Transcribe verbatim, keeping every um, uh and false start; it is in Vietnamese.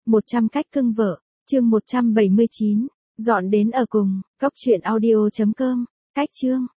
một trăm cách cưng vợ, chương một trăm bảy mươi chín, dọn đến ở cùng, góc truyện audio chấm com, cách chương.